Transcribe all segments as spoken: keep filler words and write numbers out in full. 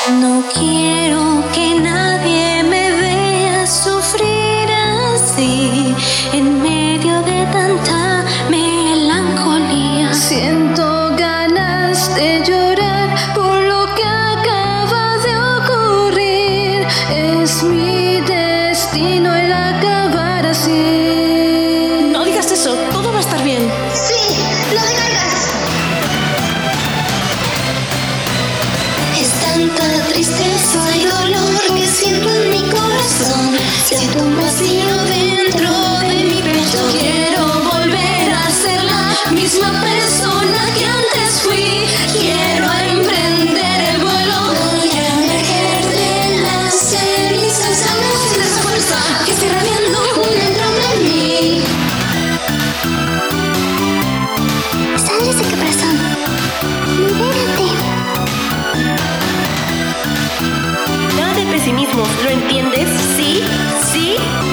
No quiero que nadie me vea sufrir así, en medio de tanta melancolía. Siento ganas de llorar por lo que acaba de ocurrir. Es mi destino el acabar así. No digas eso, todo va a estar bien. Sí, no decaigas. Es tanta tristeza y dolor que siento en mi corazón. Siento un vacío dentro de mi pecho. Quiero volver a ser la misma persona que antes fui. Quiero emprender el vuelo. Voy a emerger de las cenizas. Amo esa fuerza que está irradiando dentro de mí. Sal de ese caparazón. Libérate. Nada de pesimismo, ¿lo entiendes? ¿Sí? ¿Sí?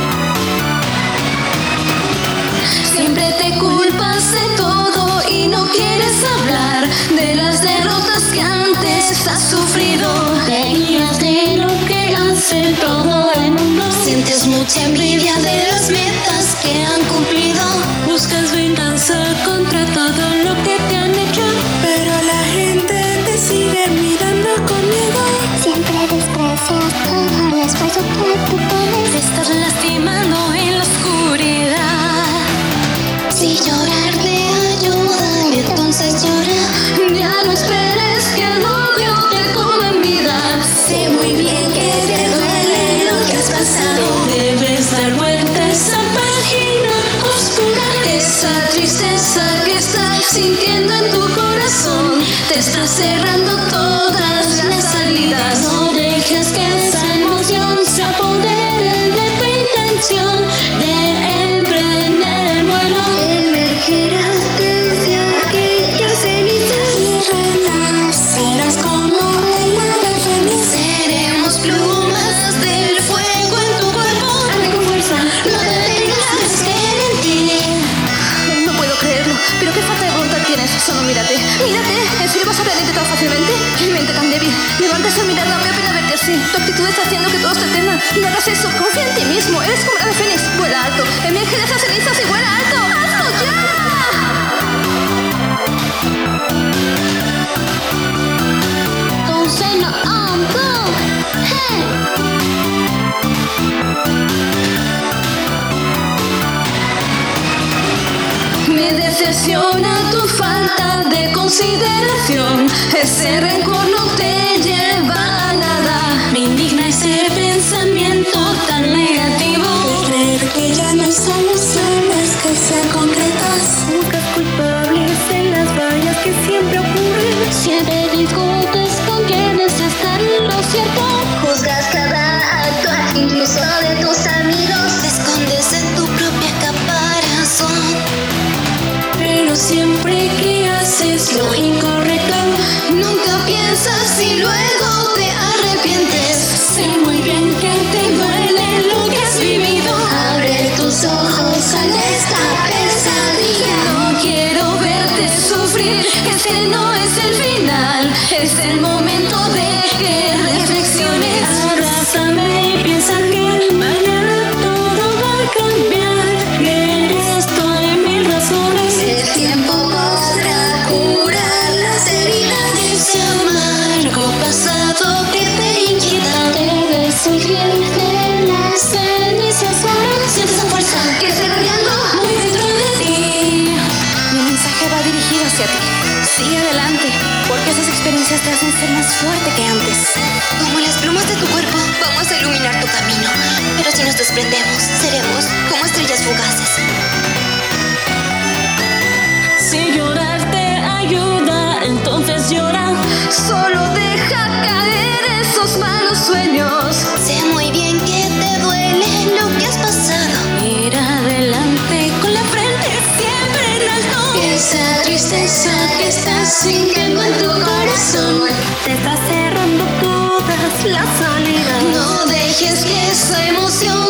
Siempre te culpas de todo y no quieres hablar de las derrotas que antes has sufrido. Te guías de lo que hace todo el mundo. Sientes mucha envidia de las metas que han cumplido. Buscas venganza contra todo lo que te han hecho, pero la gente te sigue mirando con miedo. Siempre desprecias todo el esfuerzo que tú pones. Te estás lastimando en la oscuridad. Si llorar te ayuda, entonces llora. Ya no esperes que el odio te coma en vida. Sé muy bien que te duele lo que has pasado. Debes dar vuelta a esa página oscura. Esa tristeza que estás sintiendo en tu corazón te está cerrando todas las salidas. No dejes que esa emoción se apodere de tu intención de emprender el vuelo. Emergerás desde aquellas cenizas y renacerás como reina del feliz. Seremos plumas del fuego en tu cuerpo. Hazle con fuerza. No te detengas, creer en ti. No puedo creerlo, pero qué falta de voluntad tienes. Solo mírate, mírate. ¿En serio vas a rendirte tan fácilmente? ¡Qué mente tan débil! Levanta esa mirada, me da pena verte así. Tu actitud está haciendo que todos te teman. No hagas eso, confía en ti mismo. Eres como la de Fénix. Vuela alto, emerge de esas cenizas y vuela alto. ¡Hazlo ya! Con seno on boom. Hey. Me decepciona tu falta de consideración. Ese rencor no te lleva a nada. Me indigna ese pensamiento tan negativo. Creer que ya no hay soluciones que sean concretas. Buscas culpables en las fallas que siempre ocurren. Siempre discutes con quienes están en lo cierto. Juzgas cada acto, incluso de tus amigos. Te escondes en tu propia caparazón. Pero siempre que haces lo incorrecto, Nunca piensas y luego te arrepientes. sé muy bien que te duele lo que has vivido. Abre tus ojos a esta pesadilla. No quiero verte sufrir, este no es el final. Es el momento de que reflexiones. Abrázame y piensa que mañana todo va a cambiar. Que estoy mil razones. El tiempo podrá curar las heridas de ese amargo pasado que te inquieta. Debes surgir de las cenizas ahora. Siente esa fuerza que está irradiando muy dentro de ti. Mi mensaje va dirigido hacia ti. Sigue adelante, porque esas experiencias te hacen ser más fuerte que antes. Como las plumas de tu cuerpo, vamos a iluminar tu camino. Pero si nos desprendemos, seremos como estrellas fugaces. Si llorar te ayuda, entonces llora. Solo deja caer esos malos sueños. Sé muy bien que te duele lo que has pasado. Ir adelante con la frente siempre en alto. Esa tristeza que estás sintiendo en tu corazón. Te está cerrando todas las salidas. No dejes que esa emoción